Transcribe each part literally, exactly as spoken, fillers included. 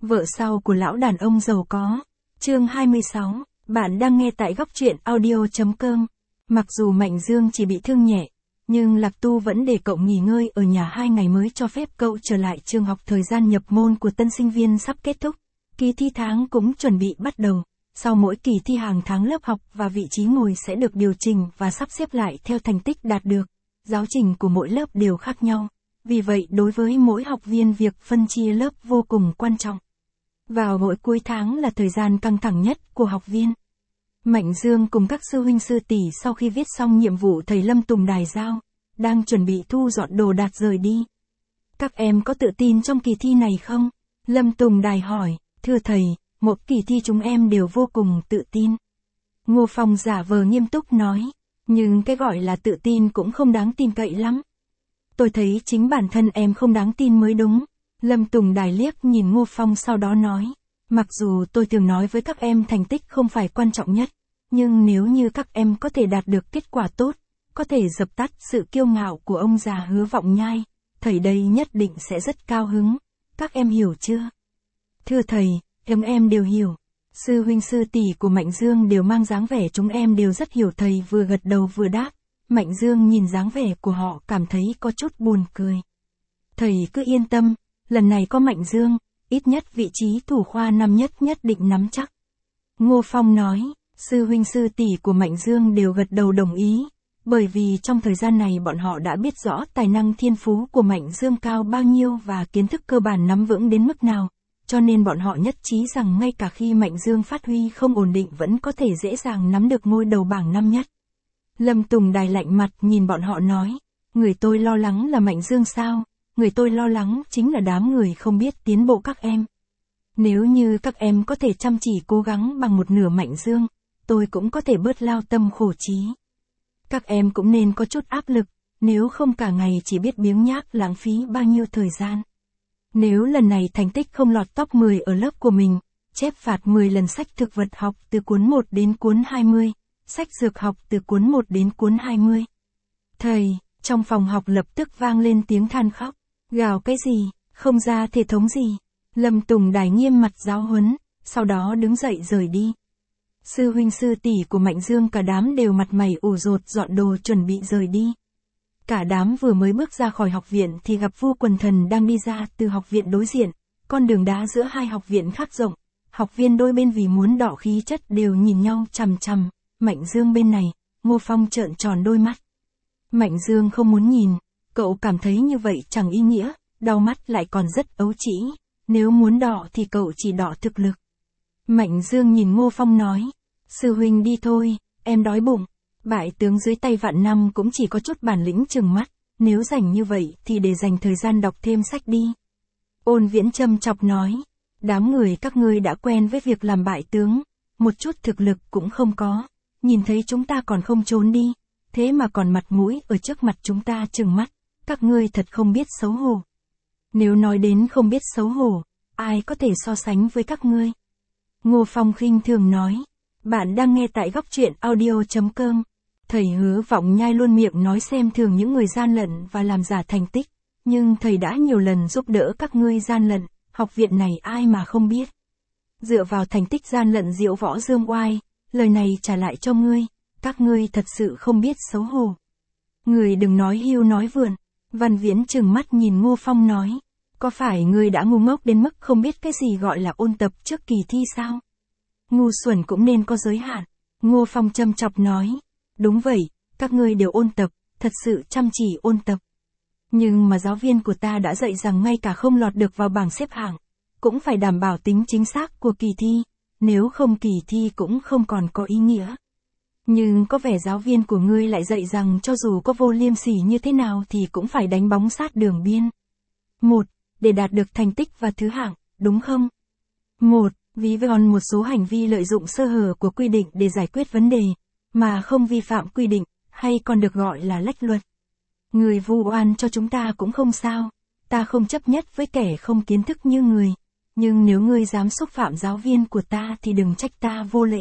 Vợ sau của lão đàn ông giàu có. Chương hai mươi sáu, bạn đang nghe tại góc truyện audio.com. Mặc dù Mạnh Dương chỉ bị thương nhẹ, nhưng Lạc Tu vẫn để cậu nghỉ ngơi ở nhà hai ngày mới cho phép cậu trở lại trường học. Thời gian nhập môn của tân sinh viên sắp kết thúc, kỳ thi tháng cũng chuẩn bị bắt đầu. Sau mỗi kỳ thi hàng tháng lớp học và vị trí ngồi sẽ được điều chỉnh và sắp xếp lại theo thành tích đạt được. Giáo trình của mỗi lớp đều khác nhau. Vì vậy đối với mỗi học viên việc phân chia lớp vô cùng quan trọng. Vào mỗi cuối tháng là thời gian căng thẳng nhất của học viên. Mạnh Dương cùng các sư huynh sư tỷ sau khi viết xong nhiệm vụ thầy Lâm Tùng Đài giao, đang chuẩn bị thu dọn đồ đạc rời đi. Các em có tự tin trong kỳ thi này không? Lâm Tùng Đài hỏi. Thưa thầy, một kỳ thi chúng em đều vô cùng tự tin. Ngô Phong giả vờ nghiêm túc nói. Nhưng cái gọi là tự tin cũng không đáng tin cậy lắm. Tôi thấy chính bản thân em không đáng tin mới đúng. Lâm Tùng Đài liếc nhìn Ngô Phong sau đó nói. Mặc dù tôi thường nói với các em thành tích không phải quan trọng nhất, nhưng nếu như các em có thể đạt được kết quả tốt, có thể dập tắt sự kiêu ngạo của ông già Hứa Vọng Nhai, thầy đây nhất định sẽ rất cao hứng. Các em hiểu chưa? Thưa thầy, chúng em đều hiểu. Sư huynh sư tỷ của Mạnh Dương đều mang dáng vẻ chúng em đều rất hiểu. Thầy vừa gật đầu vừa đáp. Mạnh Dương nhìn dáng vẻ của họ cảm thấy có chút buồn cười. Thầy cứ yên tâm, lần này có Mạnh Dương, ít nhất vị trí thủ khoa năm nhất nhất định nắm chắc. Ngô Phong nói, sư huynh sư tỷ của Mạnh Dương đều gật đầu đồng ý, bởi vì trong thời gian này bọn họ đã biết rõ tài năng thiên phú của Mạnh Dương cao bao nhiêu và kiến thức cơ bản nắm vững đến mức nào, cho nên bọn họ nhất trí rằng ngay cả khi Mạnh Dương phát huy không ổn định vẫn có thể dễ dàng nắm được ngôi đầu bảng năm nhất. Lâm Tùng Đài lạnh mặt nhìn bọn họ nói, người tôi lo lắng là Mạnh Dương sao? Người tôi lo lắng chính là đám người không biết tiến bộ các em. Nếu như các em có thể chăm chỉ cố gắng bằng một nửa Mạnh Dương, tôi cũng có thể bớt lao tâm khổ trí. Các em cũng nên có chút áp lực, nếu không cả ngày chỉ biết biếng nhác lãng phí bao nhiêu thời gian. Nếu lần này thành tích không lọt top mười ở lớp của mình, chép phạt mười lần sách thực vật học từ cuốn một đến cuốn hai mươi, sách dược học từ cuốn một đến cuốn hai mươi. Thầy, trong phòng học lập tức vang lên tiếng than khóc. Gào cái gì, không ra thể thống gì. Lâm Tùng Đài nghiêm mặt giáo huấn, sau đó đứng dậy rời đi. Sư huynh sư tỷ của Mạnh Dương cả đám đều mặt mày ủ rột dọn đồ chuẩn bị rời đi. Cả đám vừa mới bước ra khỏi học viện thì gặp Vu Quần Thần đang đi ra từ học viện đối diện, con đường đá giữa hai học viện khác rộng. Học viên đôi bên vì muốn đọ khí chất đều nhìn nhau chằm chằm. Mạnh Dương bên này, Ngô Phong trợn tròn đôi mắt. Mạnh Dương không muốn nhìn. Cậu cảm thấy như vậy chẳng ý nghĩa, đau mắt lại còn rất ấu trĩ, nếu muốn đọ thì cậu chỉ đọ thực lực. Mạnh Dương nhìn Ngô Phong nói, sư huynh đi thôi, em đói bụng, bại tướng dưới tay vạn năm cũng chỉ có chút bản lĩnh chừng mắt, nếu rảnh như vậy thì để dành thời gian đọc thêm sách đi. Ôn Viễn châm chọc nói, đám người các ngươi đã quen với việc làm bại tướng, một chút thực lực cũng không có, nhìn thấy chúng ta còn không trốn đi, thế mà còn mặt mũi ở trước mặt chúng ta chừng mắt. Các ngươi thật không biết xấu hổ. Nếu nói đến không biết xấu hổ, ai có thể so sánh với các ngươi? Ngô Phong khinh thường nói. Bạn đang nghe tại góc truyện audio.com. Thầy Hứa Vọng Nhai luôn miệng nói xem thường những người gian lận và làm giả thành tích. Nhưng thầy đã nhiều lần giúp đỡ các ngươi gian lận, học viện này ai mà không biết. Dựa vào thành tích gian lận diễu võ dương oai, lời này trả lại cho ngươi. Các ngươi thật sự không biết xấu hổ. Người đừng nói hưu nói vượn. Văn Viễn trừng mắt nhìn Ngô Phong nói, có phải ngươi đã ngu ngốc đến mức không biết cái gì gọi là ôn tập trước kỳ thi sao? Ngu xuẩn cũng nên có giới hạn. Ngô Phong châm chọc nói, đúng vậy, các ngươi đều ôn tập, thật sự chăm chỉ ôn tập. Nhưng mà giáo viên của ta đã dạy rằng ngay cả không lọt được vào bảng xếp hạng, cũng phải đảm bảo tính chính xác của kỳ thi, nếu không kỳ thi cũng không còn có ý nghĩa. Nhưng có vẻ giáo viên của ngươi lại dạy rằng cho dù có vô liêm sỉ như thế nào thì cũng phải đánh bóng sát đường biên. Một, để đạt được thành tích và thứ hạng, đúng không? Một, ví von một số hành vi lợi dụng sơ hở của quy định để giải quyết vấn đề, mà không vi phạm quy định, hay còn được gọi là lách luật. Người vu oan cho chúng ta cũng không sao, ta không chấp nhất với kẻ không kiến thức như người, nhưng nếu ngươi dám xúc phạm giáo viên của ta thì đừng trách ta vô lễ.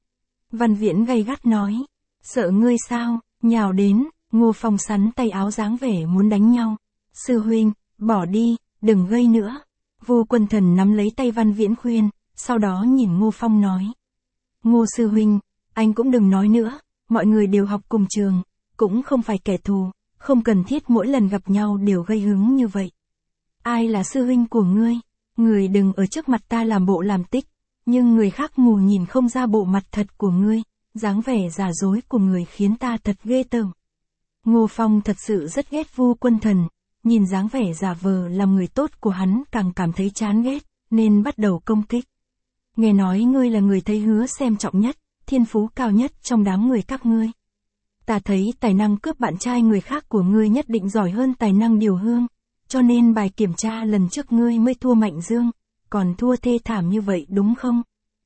Văn Viễn gay gắt nói, sợ ngươi sao, nhào đến, Ngô Phong sắn tay áo dáng vẻ muốn đánh nhau. Sư huynh, bỏ đi, đừng gây nữa. Vu Quân Thần nắm lấy tay Văn Viễn khuyên, sau đó nhìn Ngô Phong nói. Ngô sư huynh, anh cũng đừng nói nữa, mọi người đều học cùng trường, cũng không phải kẻ thù, không cần thiết mỗi lần gặp nhau đều gây hứng như vậy. Ai là sư huynh của ngươi? Người đừng ở trước mặt ta làm bộ làm tích, nhưng người khác mù nhìn không ra bộ mặt thật của ngươi, dáng vẻ giả dối của người khiến ta thật ghê tởm. Ngô Phong thật sự rất ghét Vu Quân Thần, nhìn dáng vẻ giả vờ làm người tốt của hắn càng cảm thấy chán ghét, nên bắt đầu công kích. Nghe nói ngươi là người thấy hứa xem trọng nhất, thiên phú cao nhất trong đám người các ngươi. Ta thấy tài năng cướp bạn trai người khác của ngươi nhất định giỏi hơn tài năng điều hương, cho nên bài kiểm tra lần trước ngươi mới thua Mạnh Dương, còn thua thê thảm như vậy đúng không?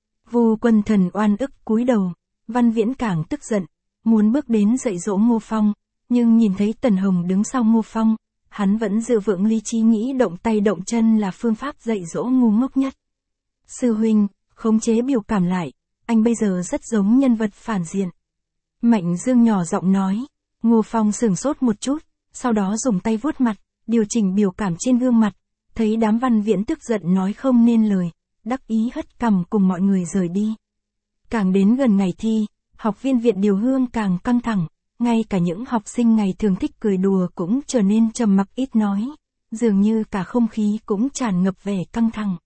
Vu Quân Thần oan ức cúi đầu, Văn Viễn càng tức giận, muốn bước đến dạy dỗ Ngô Phong, nhưng nhìn thấy Tần Hồng đứng sau Ngô Phong, hắn vẫn giữ vững lý trí nghĩ động tay động chân là phương pháp dạy dỗ ngu ngốc nhất. Sư huynh, khống chế biểu cảm lại, anh bây giờ rất giống nhân vật phản diện. Mạnh Dương nhỏ giọng nói. Ngô Phong sửng sốt một chút, sau đó dùng tay vuốt mặt, điều chỉnh biểu cảm trên gương mặt, thấy đám Văn Viễn tức giận nói không nên lời, đắc ý hất cằm cùng mọi người rời đi. Càng đến gần ngày thi, học viên viện điều hương càng căng thẳng, ngay cả những học sinh ngày thường thích cười đùa cũng trở nên trầm mặc ít nói, dường như cả không khí cũng tràn ngập vẻ căng thẳng.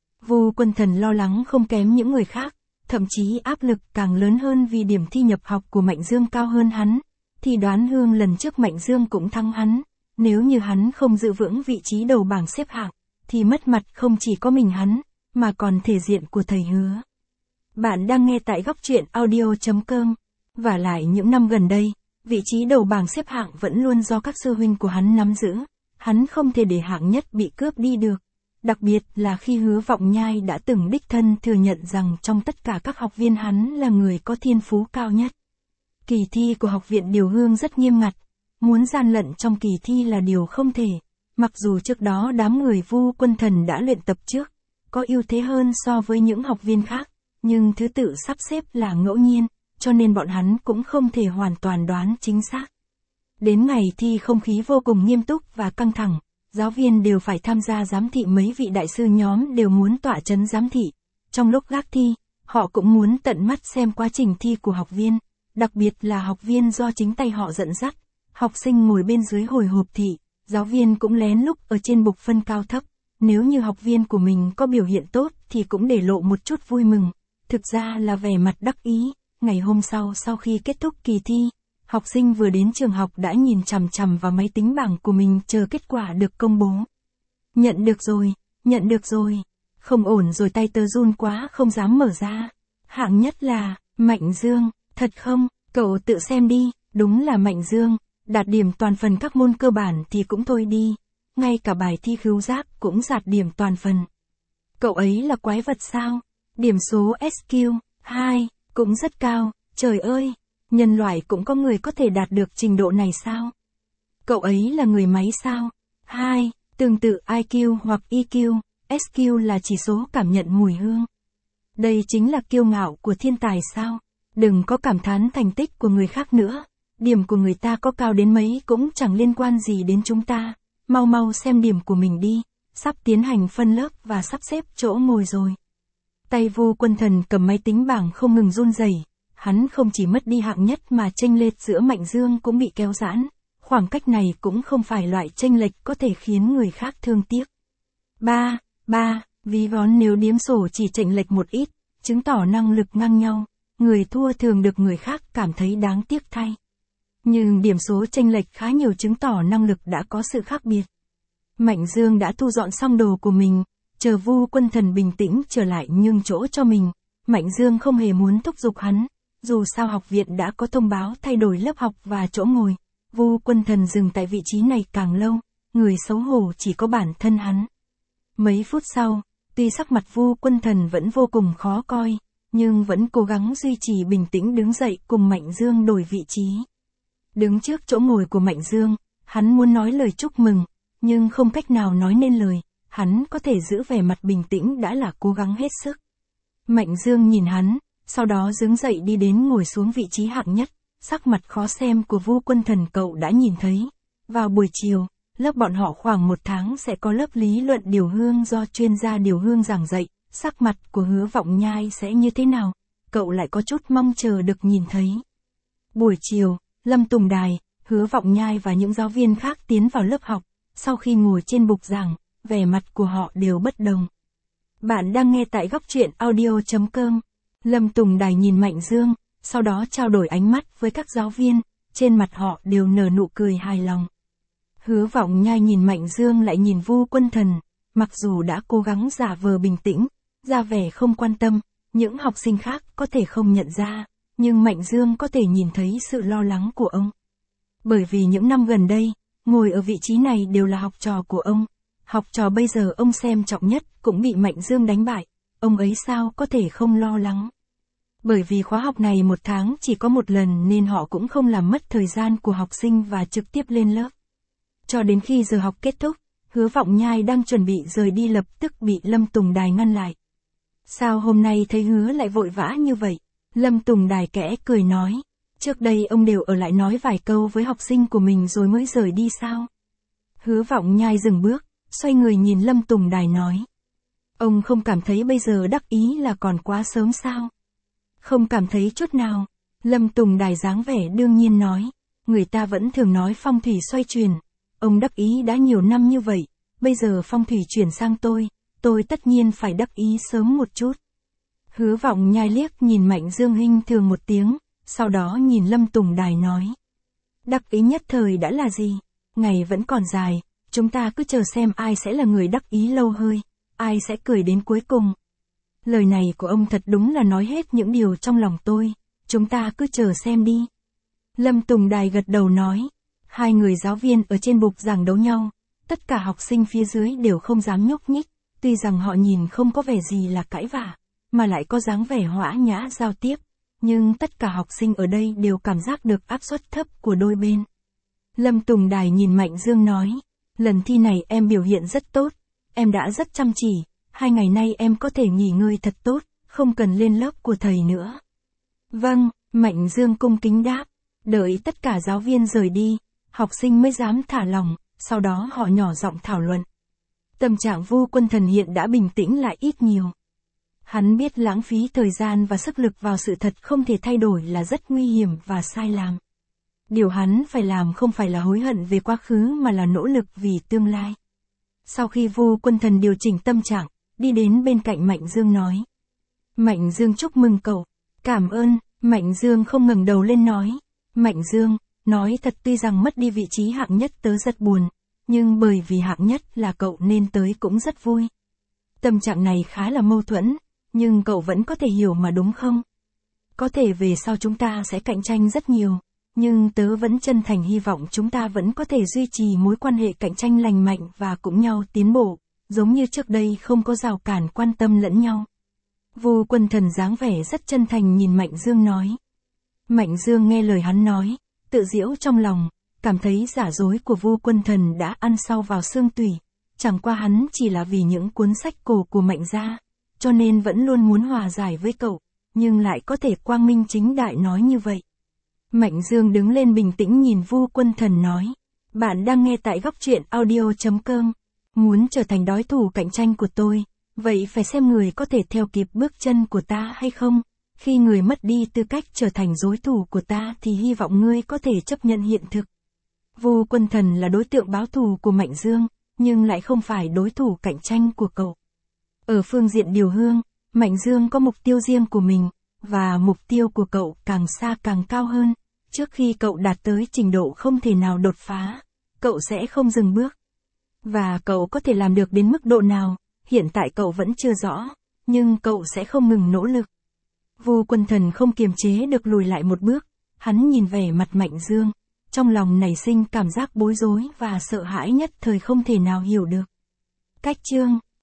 Vu Quân Thần lo lắng không kém những người khác, thậm chí áp lực càng lớn hơn vì điểm thi nhập học của Mạnh Dương cao hơn hắn, thì đoán hương lần trước Mạnh Dương cũng thắng hắn, nếu như hắn không giữ vững vị trí đầu bảng xếp hạng, thì mất mặt không chỉ có mình hắn, mà còn thể diện của thầy Hứa. Bạn đang nghe tại góc truyện audio chấm com. Và lại những năm gần đây, vị trí đầu bảng xếp hạng vẫn luôn do các sư huynh của hắn nắm giữ, hắn không thể để hạng nhất bị cướp đi được. Đặc biệt là khi Hứa Vọng Nhai đã từng đích thân thừa nhận rằng trong tất cả các học viên hắn là người có thiên phú cao nhất. Kỳ thi của học viện điều hương rất nghiêm ngặt, muốn gian lận trong kỳ thi là điều không thể, mặc dù trước đó đám người Vu Quân Thần đã luyện tập trước, có ưu thế hơn so với những học viên khác, nhưng thứ tự sắp xếp là ngẫu nhiên, cho nên bọn hắn cũng không thể hoàn toàn đoán chính xác. Đến ngày thi không khí vô cùng nghiêm túc và căng thẳng, giáo viên đều phải tham gia giám thị, mấy vị đại sư nhóm đều muốn tọa chấn giám thị. Trong lúc gác thi, họ cũng muốn tận mắt xem quá trình thi của học viên, đặc biệt là học viên do chính tay họ dẫn dắt. Học sinh ngồi bên dưới hồi hộp thị, giáo viên cũng lén lút ở trên bục phân cao thấp. Nếu như học viên của mình có biểu hiện tốt thì cũng để lộ một chút vui mừng, thực ra là vẻ mặt đắc ý. Ngày hôm sau sau khi kết thúc kỳ thi, học sinh vừa đến trường học đã nhìn chằm chằm vào máy tính bảng của mình chờ kết quả được công bố. Nhận được rồi, nhận được rồi. Không ổn rồi, tay tớ run quá không dám mở ra. Hạng nhất là Mạnh Dương, thật không? Cậu tự xem đi, đúng là Mạnh Dương, đạt điểm toàn phần các môn cơ bản thì cũng thôi đi. Ngay cả bài thi khứu giác cũng đạt điểm toàn phần. Cậu ấy là quái vật sao? Điểm số ét quy hai, cũng rất cao, trời ơi! Nhân loại cũng có người có thể đạt được trình độ này sao? Cậu ấy là người máy sao? hai. Tương tự i kiu hoặc e kiu, ét kiu là chỉ số cảm nhận mùi hương. Đây chính là kiêu ngạo của thiên tài sao? Đừng có cảm thán thành tích của người khác nữa. Điểm của người ta có cao đến mấy cũng chẳng liên quan gì đến chúng ta. Mau mau xem điểm của mình đi. Sắp tiến hành phân lớp và sắp xếp chỗ ngồi rồi. Tay Vu Quân Thần cầm máy tính bảng không ngừng run rẩy. Hắn không chỉ mất đi hạng nhất mà chênh lệch giữa Mạnh Dương cũng bị kéo giãn. Khoảng cách này cũng không phải loại chênh lệch có thể khiến người khác thương tiếc. ba. ba. Ví von nếu điếm sổ chỉ chênh lệch một ít, chứng tỏ năng lực ngang nhau, người thua thường được người khác cảm thấy đáng tiếc thay. Nhưng điểm số chênh lệch khá nhiều chứng tỏ năng lực đã có sự khác biệt. Mạnh Dương đã thu dọn xong đồ của mình, chờ Vu Quân Thần bình tĩnh trở lại nhường chỗ cho mình. Mạnh Dương không hề muốn thúc giục hắn. Dù sao học viện đã có thông báo thay đổi lớp học và chỗ ngồi, Vu Quân Thần dừng tại vị trí này càng lâu, người xấu hổ chỉ có bản thân hắn. Mấy phút sau, tuy sắc mặt Vu Quân Thần vẫn vô cùng khó coi, nhưng vẫn cố gắng duy trì bình tĩnh đứng dậy cùng Mạnh Dương đổi vị trí. Đứng trước chỗ ngồi của Mạnh Dương, hắn muốn nói lời chúc mừng, nhưng không cách nào nói nên lời, hắn có thể giữ vẻ mặt bình tĩnh đã là cố gắng hết sức. Mạnh Dương nhìn hắn, sau đó đứng dậy đi đến ngồi xuống vị trí hạng nhất, sắc mặt khó xem của Vu Quân Thần cậu đã nhìn thấy. Vào buổi chiều, lớp bọn họ khoảng một tháng sẽ có lớp lý luận điều hương do chuyên gia điều hương giảng dạy, sắc mặt của Hứa Vọng Nhai sẽ như thế nào, cậu lại có chút mong chờ được nhìn thấy. Buổi chiều, Lâm Tùng Đài, Hứa Vọng Nhai và những giáo viên khác tiến vào lớp học, sau khi ngồi trên bục giảng, vẻ mặt của họ đều bất đồng. Bạn đang nghe tại góc truyện audio chấm com. Lâm Tùng Đài nhìn Mạnh Dương, sau đó trao đổi ánh mắt với các giáo viên, trên mặt họ đều nở nụ cười hài lòng. Hứa Vọng Nhai nhìn Mạnh Dương lại nhìn Vu Quân Thần, mặc dù đã cố gắng giả vờ bình tĩnh, ra vẻ không quan tâm, những học sinh khác có thể không nhận ra, nhưng Mạnh Dương có thể nhìn thấy sự lo lắng của ông. Bởi vì những năm gần đây, ngồi ở vị trí này đều là học trò của ông, học trò bây giờ ông xem trọng nhất cũng bị Mạnh Dương đánh bại, ông ấy sao có thể không lo lắng. Bởi vì khóa học này một tháng chỉ có một lần nên họ cũng không làm mất thời gian của học sinh và trực tiếp lên lớp. Cho đến khi giờ học kết thúc, Hứa Vọng Nhai đang chuẩn bị rời đi lập tức bị Lâm Tùng Đài ngăn lại. Sao hôm nay thấy Hứa lại vội vã như vậy? Lâm Tùng Đài kẽ cười nói. Trước đây ông đều ở lại nói vài câu với học sinh của mình rồi mới rời đi sao? Hứa Vọng Nhai dừng bước, xoay người nhìn Lâm Tùng Đài nói. Ông không cảm thấy bây giờ đắc ý là còn quá sớm sao? Không cảm thấy chút nào. Lâm Tùng Đài dáng vẻ đương nhiên nói. Người ta vẫn thường nói phong thủy xoay chuyển. Ông đắc ý đã nhiều năm như vậy, bây giờ phong thủy chuyển sang tôi, tôi tất nhiên phải đắc ý sớm một chút. Hứa Vọng Nhai liếc nhìn Mạnh Dương hinh thường một tiếng, sau đó nhìn Lâm Tùng Đài nói. Đắc ý nhất thời đã là gì? Ngày vẫn còn dài, chúng ta cứ chờ xem ai sẽ là người đắc ý lâu hơi, ai sẽ cười đến cuối cùng. Lời này của ông thật đúng là nói hết những điều trong lòng tôi, chúng ta cứ chờ xem đi. Lâm Tùng Đài gật đầu nói. Hai người giáo viên ở trên bục giảng đấu nhau, tất cả học sinh phía dưới đều không dám nhúc nhích, tuy rằng họ nhìn không có vẻ gì là cãi vã, mà lại có dáng vẻ hõa nhã giao tiếp, nhưng tất cả học sinh ở đây đều cảm giác được áp suất thấp của đôi bên. Lâm Tùng Đài nhìn Mạnh Dương nói, lần thi này em biểu hiện rất tốt, em đã rất chăm chỉ, hai ngày nay em có thể nghỉ ngơi thật tốt, không cần lên lớp của thầy nữa. Vâng, Mạnh Dương cung kính đáp, đợi tất cả giáo viên rời đi. Học sinh mới dám thả lỏng, sau đó họ nhỏ giọng thảo luận. Tâm trạng Vu Quân Thần hiện đã bình tĩnh lại ít nhiều. Hắn biết lãng phí thời gian và sức lực vào sự thật không thể thay đổi là rất nguy hiểm và sai lầm. Điều hắn phải làm không phải là hối hận về quá khứ mà là nỗ lực vì tương lai. Sau khi Vu Quân Thần điều chỉnh tâm trạng, đi đến bên cạnh Mạnh Dương nói. Mạnh Dương chúc mừng cậu. Cảm ơn, Mạnh Dương không ngẩng đầu lên nói. Mạnh Dương, nói thật tuy rằng mất đi vị trí hạng nhất tớ rất buồn, nhưng bởi vì hạng nhất là cậu nên tới cũng rất vui. Tâm trạng này khá là mâu thuẫn, nhưng cậu vẫn có thể hiểu mà đúng không? Có thể về sau chúng ta sẽ cạnh tranh rất nhiều, nhưng tớ vẫn chân thành hy vọng chúng ta vẫn có thể duy trì mối quan hệ cạnh tranh lành mạnh và cùng nhau tiến bộ, giống như trước đây không có rào cản quan tâm lẫn nhau. Vu Quân Thần dáng vẻ rất chân thành nhìn Mạnh Dương nói. Mạnh Dương nghe lời hắn nói, tự giễu trong lòng, cảm thấy giả dối của Vu Quân Thần đã ăn sâu vào xương tủy, chẳng qua hắn chỉ là vì những cuốn sách cổ của Mạnh gia, cho nên vẫn luôn muốn hòa giải với cậu, nhưng lại có thể quang minh chính đại nói như vậy. Mạnh Dương đứng lên bình tĩnh nhìn Vu Quân Thần nói, bạn đang nghe tại góc truyện audio chấm com, muốn trở thành đối thủ cạnh tranh của tôi, vậy phải xem người có thể theo kịp bước chân của ta hay không. Khi người mất đi tư cách trở thành đối thủ của ta thì hy vọng ngươi có thể chấp nhận hiện thực. Vu Quân Thần là đối tượng báo thù của Mạnh Dương, nhưng lại không phải đối thủ cạnh tranh của cậu. Ở phương diện điều hương, Mạnh Dương có mục tiêu riêng của mình, và mục tiêu của cậu càng xa càng cao hơn. Trước khi cậu đạt tới trình độ không thể nào đột phá, cậu sẽ không dừng bước. Và cậu có thể làm được đến mức độ nào, hiện tại cậu vẫn chưa rõ, nhưng cậu sẽ không ngừng nỗ lực. Vu Quân Thần không kiềm chế được lùi lại một bước, hắn nhìn vẻ mặt Mạnh Dương, trong lòng nảy sinh cảm giác bối rối và sợ hãi nhất thời không thể nào hiểu được. Cách chương